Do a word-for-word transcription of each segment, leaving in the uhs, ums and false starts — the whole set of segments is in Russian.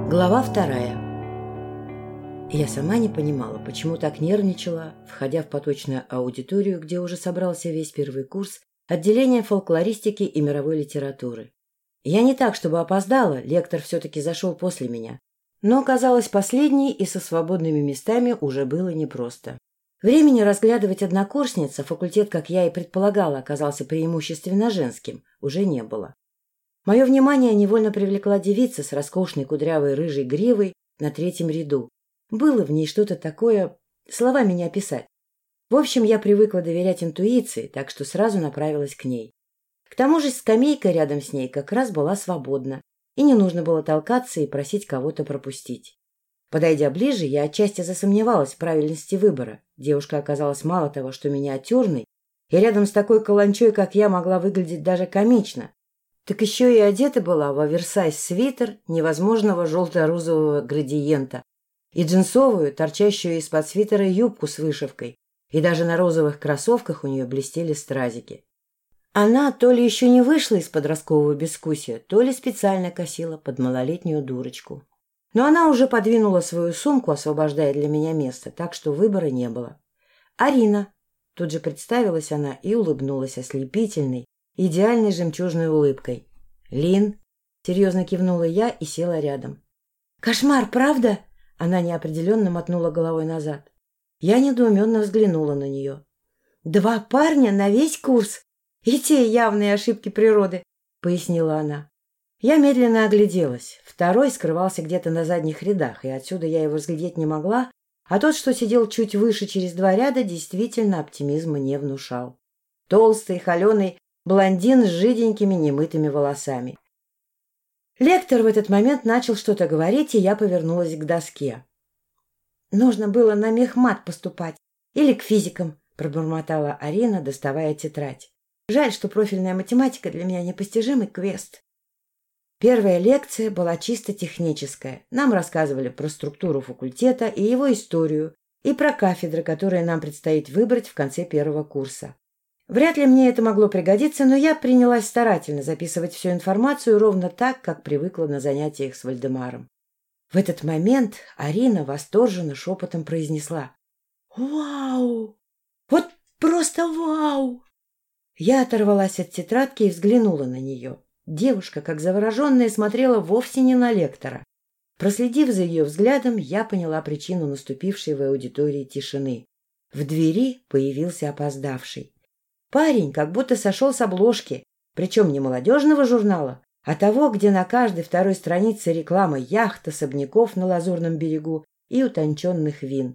Глава вторая. Я сама не понимала, почему так нервничала, входя в поточную аудиторию, где уже собрался весь первый курс отделения фольклористики и мировой литературы. Я не так, чтобы опоздала, лектор все-таки зашел после меня, но оказалась последней, и со свободными местами уже было непросто. Времени разглядывать однокурсниц, а факультет, как я и предполагала, оказался преимущественно женским, уже не было. Мое внимание невольно привлекла девица с роскошной кудрявой рыжей гривой на третьем ряду. Было в ней что-то такое, словами не описать. В общем, я привыкла доверять интуиции, так что сразу направилась к ней. К тому же скамейка рядом с ней как раз была свободна, и не нужно было толкаться и просить кого-то пропустить. Подойдя ближе, я отчасти засомневалась в правильности выбора. Девушка оказалась мало того, что миниатюрной, и рядом с такой каланчой, как я, могла выглядеть даже комично. Так еще и одета была в оверсайз-свитер невозможного желто-розового градиента и джинсовую, торчащую из-под свитера юбку с вышивкой, и даже на розовых кроссовках у нее блестели стразики. Она то ли еще не вышла из подросткового бескусия, то ли специально косила под малолетнюю дурочку. Но она уже подвинула свою сумку, освобождая для меня место, так что выбора не было. «Арина!» — тут же представилась она и улыбнулась ослепительной, идеальной жемчужной улыбкой. «Лин!» — серьезно кивнула я и села рядом. «Кошмар, правда?» — она неопределенно мотнула головой назад. Я недоуменно взглянула на нее. «Два парня на весь курс? И те явные ошибки природы!» — пояснила она. Я медленно огляделась. Второй скрывался где-то на задних рядах, и отсюда я его разглядеть не могла, а тот, что сидел чуть выше через два ряда, действительно оптимизма не внушал. Толстый, холеный, блондин с жиденькими немытыми волосами. Лектор в этот момент начал что-то говорить, и я повернулась к доске. «Нужно было на мехмат поступать или к физикам», — пробормотала Арина, доставая тетрадь. «Жаль, что профильная математика для меня непостижимый квест». Первая лекция была чисто техническая. Нам рассказывали про структуру факультета и его историю, и про кафедры, которые нам предстоит выбрать в конце первого курса. Вряд ли мне это могло пригодиться, но я принялась старательно записывать всю информацию ровно так, как привыкла на занятиях с Вальдемаром. В этот момент Арина восторженно шепотом произнесла: «Вау! Вот просто вау!» Я оторвалась от тетрадки и взглянула на нее. Девушка, как завороженная, смотрела вовсе не на лектора. Проследив за ее взглядом, я поняла причину наступившей в аудитории тишины. В двери появился опоздавший. Парень как будто сошел с обложки, причем не молодежного журнала, а того, где на каждой второй странице реклама яхт, особняков на Лазурном берегу и утонченных вин.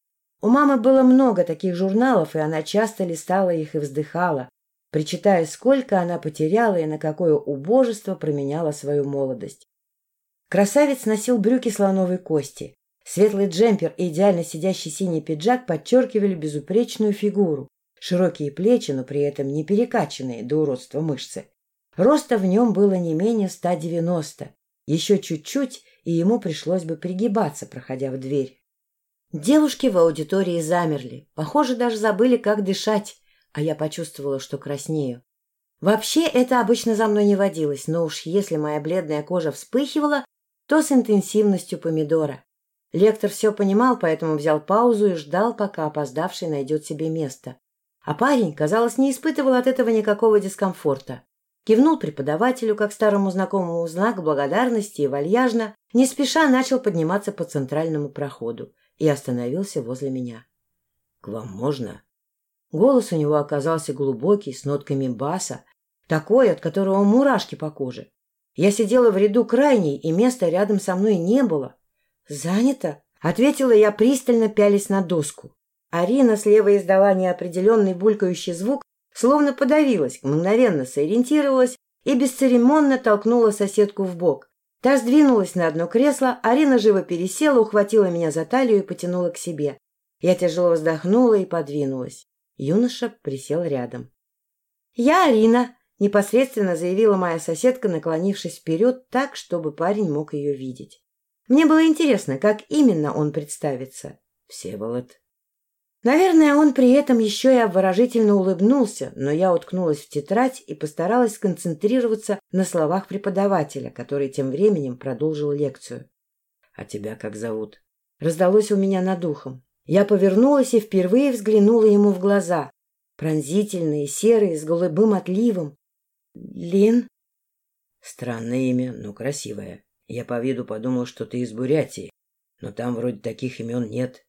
У мамы было много таких журналов, и она часто листала их и вздыхала, причитая, сколько она потеряла и на какое убожество променяла свою молодость. Красавец носил брюки слоновой кости. Светлый джемпер и идеально сидящий синий пиджак подчеркивали безупречную фигуру, широкие плечи, но при этом не перекачанные до уродства мышцы. Роста в нем было не менее ста девяноста. Еще чуть-чуть, и ему пришлось бы пригибаться, проходя в дверь. Девушки в аудитории замерли, похоже, даже забыли, как дышать, а я почувствовала, что краснею. Вообще это обычно за мной не водилось, но уж если моя бледная кожа вспыхивала, то с интенсивностью помидора. Лектор все понимал, поэтому взял паузу и ждал, пока опоздавший найдет себе место. А парень, казалось, не испытывал от этого никакого дискомфорта. Кивнул преподавателю, как старому знакомому, в знак благодарности и вальяжно, не спеша начал подниматься по центральному проходу и остановился возле меня. — К вам можно? Голос у него оказался глубокий, с нотками баса, такой, от которого мурашки по коже. Я сидела в ряду крайней, и места рядом со мной не было. — Занято? — ответила я, пристально пялясь на доску. Арина слева издала неопределенный булькающий звук, словно подавилась, мгновенно сориентировалась и бесцеремонно толкнула соседку в бок. Та сдвинулась на одно кресло, Арина живо пересела, ухватила меня за талию и потянула к себе. Я тяжело вздохнула и подвинулась. Юноша присел рядом. — Я Арина, — непосредственно заявила моя соседка, наклонившись вперед так, чтобы парень мог ее видеть. Мне было интересно, как именно он представится. — Всеволод. Наверное, он при этом еще и обворожительно улыбнулся, но я уткнулась в тетрадь и постаралась сконцентрироваться на словах преподавателя, который тем временем продолжил лекцию. А тебя как зовут? Раздалось у меня над ухом. Я повернулась и впервые взглянула ему в глаза. Пронзительные, серые, с голубым отливом. Лин? Странное имя, но красивое. Я по виду подумал, что ты из Бурятии, но там вроде таких имен нет.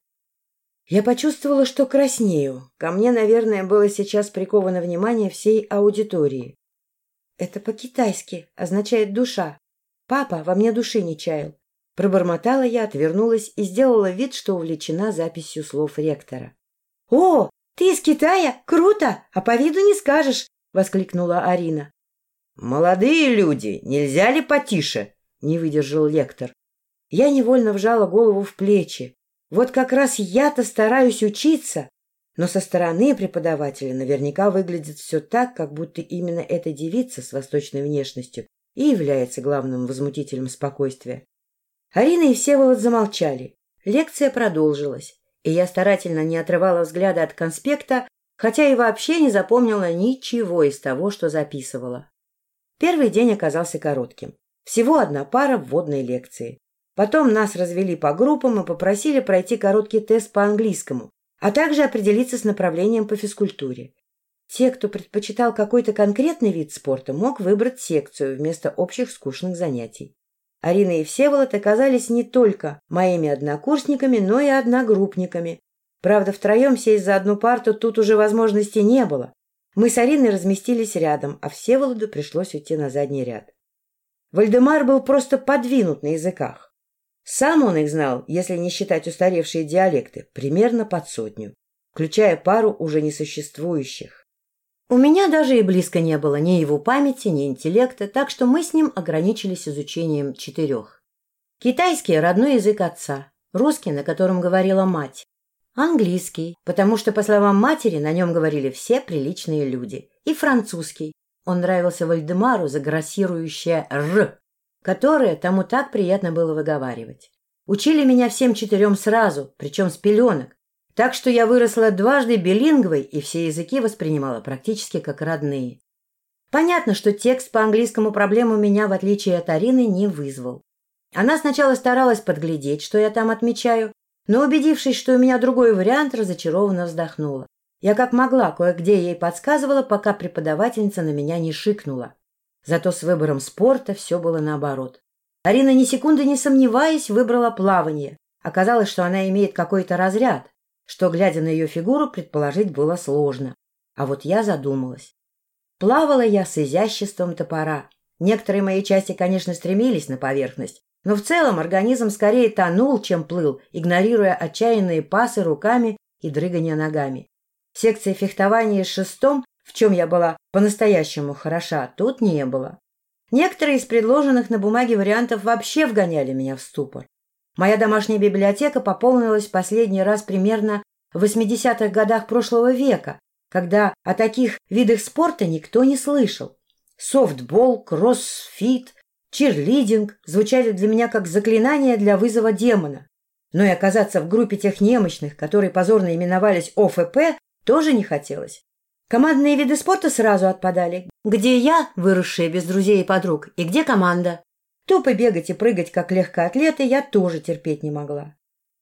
Я почувствовала, что краснею. Ко мне, наверное, было сейчас приковано внимание всей аудитории. Это по-китайски, означает «душа». Папа во мне души не чаял. Пробормотала я, отвернулась и сделала вид, что увлечена записью слов ректора. — О, ты из Китая? Круто! А по виду не скажешь! — воскликнула Арина. — Молодые люди, нельзя ли потише? — не выдержал лектор. Я невольно вжала голову в плечи. Вот как раз я-то стараюсь учиться, но со стороны преподавателя наверняка выглядит все так, как будто именно эта девица с восточной внешностью и является главным возмутителем спокойствия. Арина и Всеволод замолчали. Лекция продолжилась, и я старательно не отрывала взгляда от конспекта, хотя и вообще не запомнила ничего из того, что записывала. Первый день оказался коротким. Всего одна пара вводной лекции. Потом нас развели по группам и попросили пройти короткий тест по английскому, а также определиться с направлением по физкультуре. Те, кто предпочитал какой-то конкретный вид спорта, мог выбрать секцию вместо общих скучных занятий. Арина и Всеволод оказались не только моими однокурсниками, но и одногруппниками. Правда, втроем сесть за одну парту тут уже возможности не было. Мы с Ариной разместились рядом, а Всеволоду пришлось уйти на задний ряд. Вальдемар был просто подвинут на языках. Сам он их знал, если не считать устаревшие диалекты, примерно под сотню, включая пару уже несуществующих. У меня даже и близко не было ни его памяти, ни интеллекта, так что мы с ним ограничились изучением четырех. Китайский – родной язык отца, русский, на котором говорила мать, английский, потому что, по словам матери, на нем говорили все приличные люди, и французский. Он нравился Вальдемару за грассирующее «р», которое тому так приятно было выговаривать. Учили меня всем четырем сразу, причем с пеленок, так что я выросла дважды билингвой и все языки воспринимала практически как родные. Понятно, что текст по английскому проблему меня, в отличие от Арины, не вызвал. Она сначала старалась подглядеть, что я там отмечаю, но, убедившись, что у меня другой вариант, разочарованно вздохнула. Я как могла кое-где ей подсказывала, пока преподавательница на меня не шикнула. Зато с выбором спорта все было наоборот. Арина, ни секунды не сомневаясь, выбрала плавание. Оказалось, что она имеет какой-то разряд, что, глядя на ее фигуру, предположить было сложно. А вот я задумалась. Плавала я с изяществом топора. Некоторые мои части, конечно, стремились на поверхность, но в целом организм скорее тонул, чем плыл, игнорируя отчаянные пасы руками и дрыгания ногами. Секции фехтования с шестом, в чем я была по-настоящему хороша, тут не было. Некоторые из предложенных на бумаге вариантов вообще вгоняли меня в ступор. Моя домашняя библиотека пополнилась последний раз примерно в восьмидесятых годах прошлого века, когда о таких видах спорта никто не слышал. Софтбол, кроссфит, чирлидинг звучали для меня как заклинание для вызова демона. Но и оказаться в группе тех немощных, которые позорно именовались О Ф П, тоже не хотелось. Командные виды спорта сразу отпадали. Где я, выросшая без друзей и подруг, и где команда? Тупо бегать и прыгать, как легкоатлеты, я тоже терпеть не могла.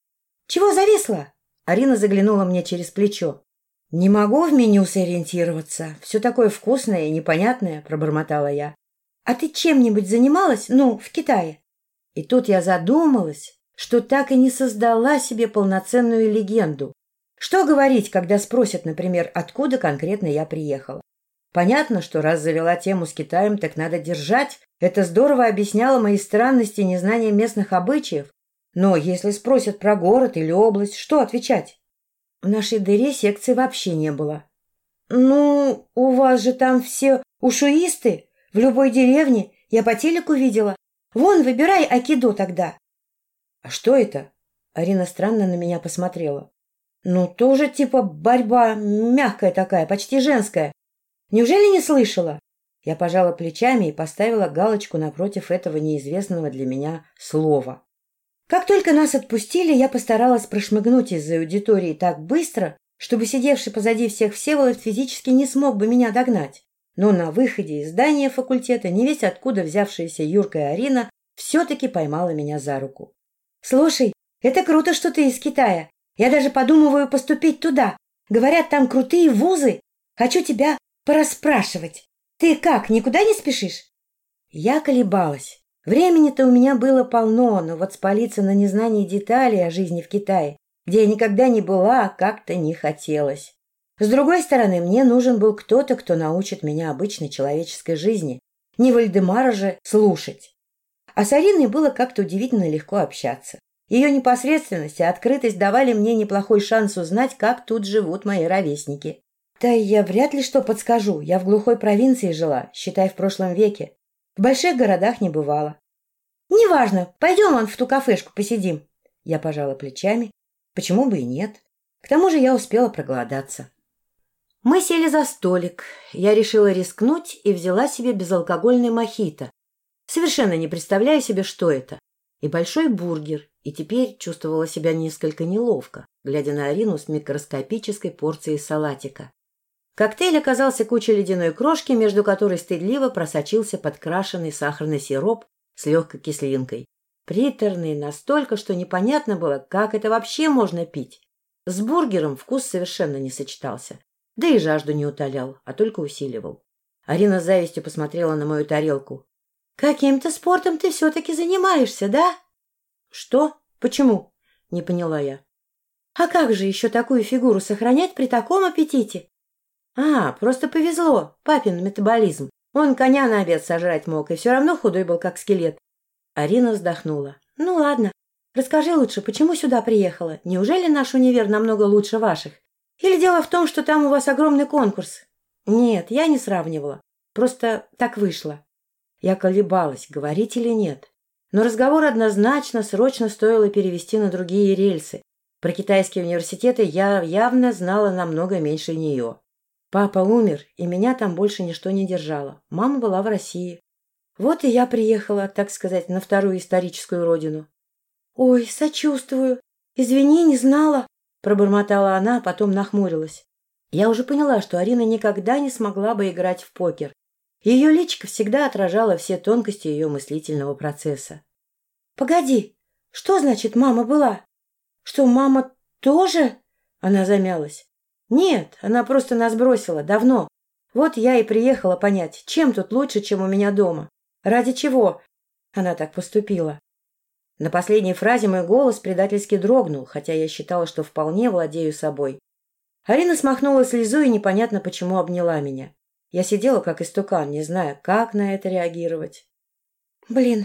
— Чего зависла? — Арина заглянула мне через плечо. — Не могу в меню сориентироваться. Все такое вкусное и непонятное, — пробормотала я. — А ты чем-нибудь занималась? Ну, в Китае? И тут я задумалась, что так и не создала себе полноценную легенду. Что говорить, когда спросят, например, откуда конкретно я приехала? Понятно, что раз завела тему с Китаем, так надо держать. Это здорово объясняло мои странности и незнание местных обычаев. Но если спросят про город или область, что отвечать? В нашей дыре секции вообще не было. Ну, у вас же там все ушуисты. В любой деревне. Я по телеку видела. Вон, выбирай айкидо тогда. А что это? Арина странно на меня посмотрела. Ну, тоже типа борьба мягкая такая, почти женская. Неужели не слышала? Я пожала плечами и поставила галочку напротив этого неизвестного для меня слова. Как только нас отпустили, я постаралась прошмыгнуть из-за аудитории так быстро, чтобы сидевший позади всех Всеволод физически не смог бы меня догнать. Но на выходе из здания факультета невесть откуда взявшаяся Юрка и Арина все-таки поймала меня за руку. Слушай, это круто, что ты из Китая. Я даже подумываю поступить туда. Говорят, там крутые вузы. Хочу тебя порасспрашивать. Ты как, никуда не спешишь? Я колебалась. Времени-то у меня было полно, но вот спалиться на незнании деталей о жизни в Китае, где я никогда не была, как-то не хотелось. С другой стороны, мне нужен был кто-то, кто научит меня обычной человеческой жизни. Не Вальдемара же слушать. А с Ариной было как-то удивительно легко общаться. Ее непосредственность и открытость давали мне неплохой шанс узнать, как тут живут мои ровесники. Да и я вряд ли что подскажу. Я в глухой провинции жила, считай, в прошлом веке. В больших городах не бывало. «Неважно, пойдем вон в ту кафешку посидим». Я пожала плечами. Почему бы и нет? К тому же я успела проголодаться. Мы сели за столик. Я решила рискнуть и взяла себе безалкогольный мохито. Совершенно не представляя себе, что это. И большой бургер. И теперь чувствовала себя несколько неловко, глядя на Арину с микроскопической порцией салатика. Коктейль оказался кучей ледяной крошки, между которой стыдливо просочился подкрашенный сахарный сироп с легкой кислинкой. Приторный настолько, что непонятно было, как это вообще можно пить. С бургером вкус совершенно не сочетался. Да и жажду не утолял, а только усиливал. Арина с завистью посмотрела на мою тарелку. — Каким-то спортом ты все-таки занимаешься, да? — Что? Почему? — не поняла я. — А как же еще такую фигуру сохранять при таком аппетите? — А, просто повезло, папин метаболизм. Он коня на обед сожрать мог, и все равно худой был, как скелет. Арина вздохнула. — Ну ладно, расскажи лучше, почему сюда приехала? Неужели наш универ намного лучше ваших? Или дело в том, что там у вас огромный конкурс? Нет, я не сравнивала. Просто так вышло. Я колебалась, говорить или нет. Но разговор однозначно срочно стоило перевести на другие рельсы. Про китайские университеты я явно знала намного меньше нее. Папа умер, и меня там больше ничто не держало. Мама была в России. Вот и я приехала, так сказать, на вторую историческую родину. — Ой, сочувствую. Извини, не знала. Пробормотала она, а потом нахмурилась. Я уже поняла, что Арина никогда не смогла бы играть в покер. Ее личико всегда отражало все тонкости ее мыслительного процесса. — Погоди, что значит мама была? Что, мама тоже? Она замялась. — Нет, она просто нас бросила, давно. Вот я и приехала понять, чем тут лучше, чем у меня дома. Ради чего она так поступила. На последней фразе мой голос предательски дрогнул, хотя я считала, что вполне владею собой. Арина смахнула слезу и непонятно почему обняла меня. Я сидела как истукан, не зная, как на это реагировать. — Блин,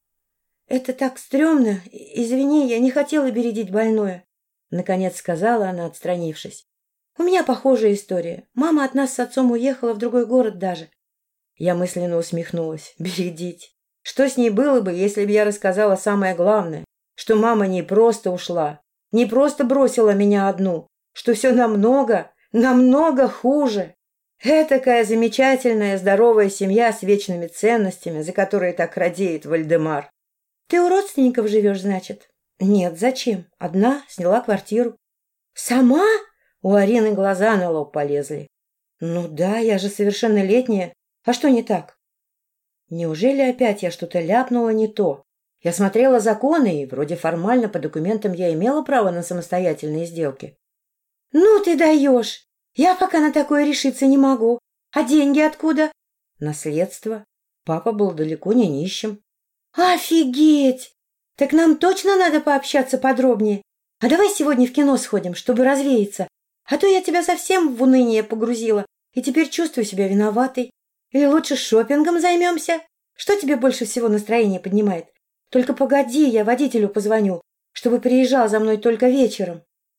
это так стрёмно. Извини, я не хотела бередить больное, — наконец сказала она, отстранившись. — У меня похожая история. Мама от нас с отцом уехала в другой город даже. Я мысленно усмехнулась. Бередить. Что с ней было бы, если бы я рассказала самое главное, что мама не просто ушла, не просто бросила меня одну, что все намного, намного хуже. Этакая замечательная, здоровая семья с вечными ценностями, за которые так радеет Вальдемар. Ты у родственников живешь, значит? Нет, зачем? Одна, сняла квартиру. Сама? У Арины глаза на лоб полезли. Ну да, я же совершеннолетняя. А что не так? Неужели опять я что-то ляпнула не то? Я смотрела законы, и вроде формально по документам я имела право на самостоятельные сделки. — Ну ты даешь! Я пока на такое решиться не могу. А деньги откуда? — Наследство. Папа был далеко не нищим. — Офигеть! Так нам точно надо пообщаться подробнее. А давай сегодня в кино сходим, чтобы развеяться. А то я тебя совсем в уныние погрузила, и теперь чувствую себя виноватой. Или лучше шопингом займемся? Что тебе больше всего настроение поднимает? Только погоди, я водителю позвоню, чтобы приезжал за мной только вечером.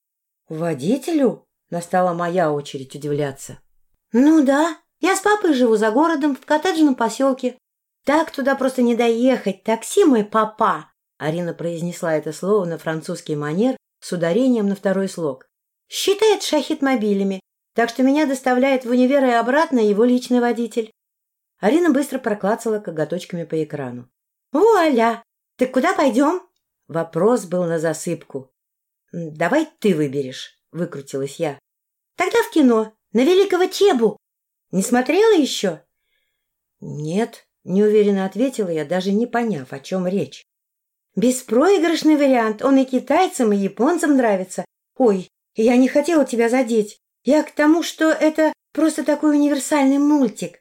Водителю? Настала моя очередь удивляться. Ну да, я с папой живу за городом, в коттеджном поселке. Так туда просто не доехать, такси мой папа. Арина произнесла это слово на французский манер с ударением на второй слог. Считает шахид мобилями, так что меня доставляет в универ и обратно его личный водитель. Арина быстро проклацала коготочками по экрану. «Вуаля! Так куда пойдем?» Вопрос был на засыпку. «Давай ты выберешь», — выкрутилась я. «Тогда в кино, на Великого Чебу. Не смотрела еще?» «Нет», — неуверенно ответила я, даже не поняв, о чем речь. Беспроигрышный вариант. Он и китайцам, и японцам нравится. Ой, я не хотела тебя задеть. Я к тому, что это просто такой универсальный мультик.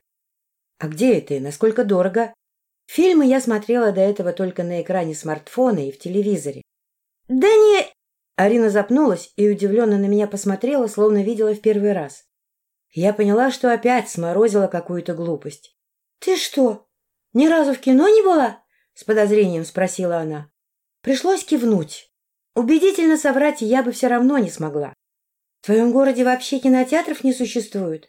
А где это и насколько дорого? Фильмы я смотрела до этого только на экране смартфона и в телевизоре. Да не... Арина запнулась и удивленно на меня посмотрела, словно видела в первый раз. Я поняла, что опять сморозила какую-то глупость. — Ты что, ни разу в кино не была? — с подозрением спросила она. Пришлось кивнуть. Убедительно соврать я бы все равно не смогла. — В твоем городе вообще кинотеатров не существует?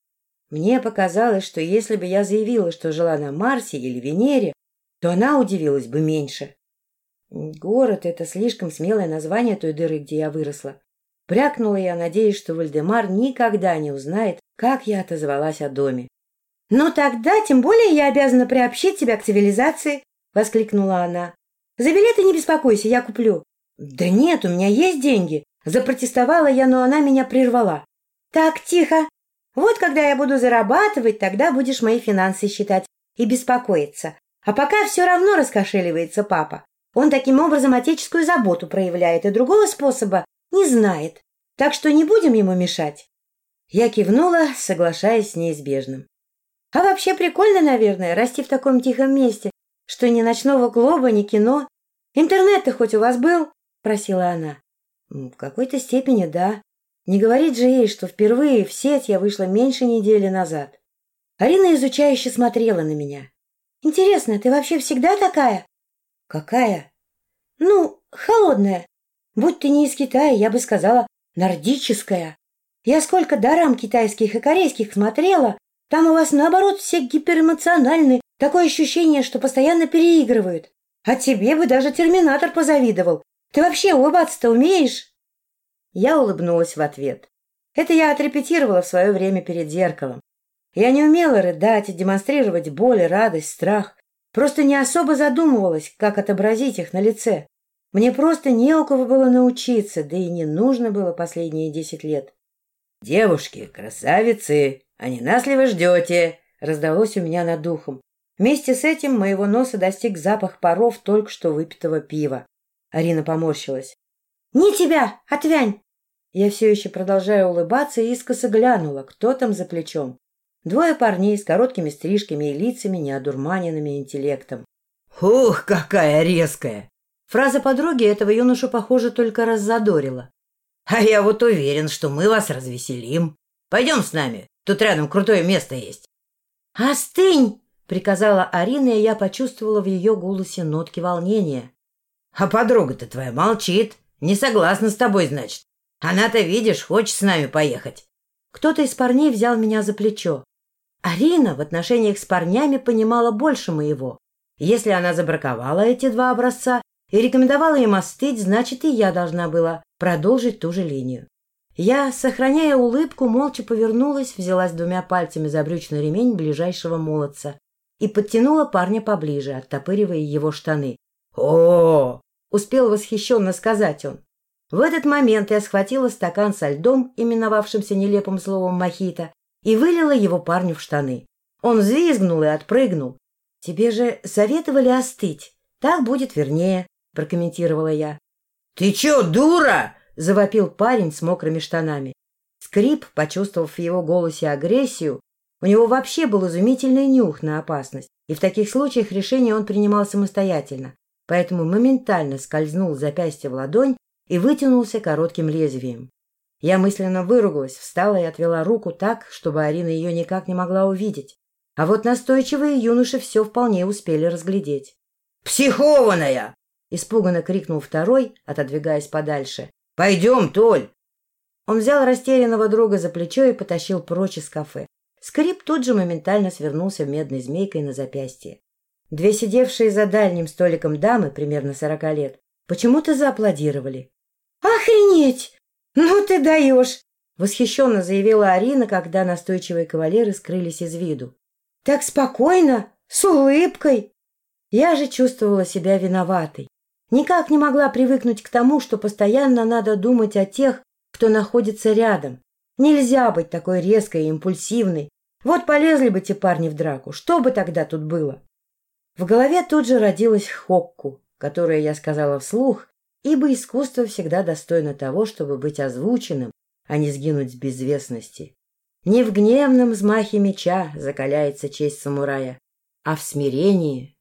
Мне показалось, что если бы я заявила, что жила на Марсе или Венере, то она удивилась бы меньше. Город — это слишком смелое название той дыры, где я выросла. Брякнула я, надеясь, что Вальдемар никогда не узнает, как я отозвалась о доме. — Ну тогда тем более я обязана приобщить тебя к цивилизации, — воскликнула она. — За билеты не беспокойся, я куплю. — Да нет, у меня есть деньги. Запротестовала я, но она меня прервала. — Так, тихо. Вот когда я буду зарабатывать, тогда будешь мои финансы считать и беспокоиться. А пока все равно раскошеливается папа. Он таким образом отеческую заботу проявляет и другого способа не знает. Так что не будем ему мешать. Я кивнула, соглашаясь с неизбежным. А вообще прикольно, наверное, расти в таком тихом месте, что ни ночного клуба, ни кино. Интернет-то хоть у вас был? — просила она. — В какой-то степени да. Не говорить же ей, что впервые в сеть я вышла меньше недели назад. Арина изучающе смотрела на меня. — Интересно, ты вообще всегда такая? — Какая? — Ну, холодная. Будь ты не из Китая, я бы сказала, нордическая. Я сколько дорам китайских и корейских смотрела, там у вас, наоборот, все гиперэмоциональны, такое ощущение, что постоянно переигрывают. А тебе бы даже Терминатор позавидовал. Ты вообще улыбаться-то умеешь? Я улыбнулась в ответ. Это я отрепетировала в свое время перед зеркалом. Я не умела рыдать и демонстрировать боль, радость, страх. Просто не особо задумывалась, как отобразить их на лице. Мне просто не у кого было научиться, да и не нужно было последние десять лет. — Девушки, красавицы, а не нас ли вы ждете? — раздалось у меня над духом. Вместе с этим моего носа достиг запах паров только что выпитого пива. Арина поморщилась. — Не тебя, отвянь! Я все еще продолжаю улыбаться и искоса глянула, кто там за плечом. Двое парней с короткими стрижками и лицами, неодурманенными интеллектом. — Ух, какая резкая! Фраза подруги этого юношу, похоже, только раззадорила. — А я вот уверен, что мы вас развеселим. Пойдем с нами, тут рядом крутое место есть. — Остынь! — приказала Арина, и я почувствовала в ее голосе нотки волнения. — А подруга-то твоя молчит. Не согласна с тобой, значит. Она-то, видишь, хочет с нами поехать. Кто-то из парней взял меня за плечо. Арина в отношениях с парнями понимала больше моего. Если она забраковала эти два образца и рекомендовала им остыть, значит, и я должна была продолжить ту же линию. Я, сохраняя улыбку, молча повернулась, взялась двумя пальцами за брючный ремень ближайшего молодца и подтянула парня поближе, оттопыривая его штаны. «О!» — успел восхищенно сказать он. В этот момент я схватила стакан со льдом, именовавшимся нелепым словом «мохито», и вылила его парню в штаны. Он взвизгнул и отпрыгнул. — Тебе же советовали остыть. Так будет вернее, — прокомментировала я. — Ты чё, дура? — завопил парень с мокрыми штанами. Скрип, почувствовав в его голосе агрессию, у него вообще был изумительный нюх на опасность, и в таких случаях решение он принимал самостоятельно, поэтому моментально скользнул запястье в ладонь и вытянулся коротким лезвием. Я мысленно выругалась, встала и отвела руку так, чтобы Арина ее никак не могла увидеть. А вот настойчивые юноши все вполне успели разглядеть. «Психованная!» — испуганно крикнул второй, отодвигаясь подальше. «Пойдем, Толь!» Он взял растерянного друга за плечо и потащил прочь из кафе. Скрип тут же моментально свернулся медной змейкой на запястье. Две сидевшие за дальним столиком дамы, примерно сорока лет, почему-то зааплодировали. «Охренеть! Ну ты даешь!» — восхищенно заявила Арина, когда настойчивые кавалеры скрылись из виду. «Так спокойно, с улыбкой!» Я же чувствовала себя виноватой. Никак не могла привыкнуть к тому, что постоянно надо думать о тех, кто находится рядом. Нельзя быть такой резкой и импульсивной. Вот полезли бы те парни в драку, что бы тогда тут было? В голове тут же родилась Хокку, которое я сказала вслух, ибо искусство всегда достойно того, чтобы быть озвученным, а не сгинуть в безвестности. Не в гневном взмахе меча закаляется честь самурая, а в смирении,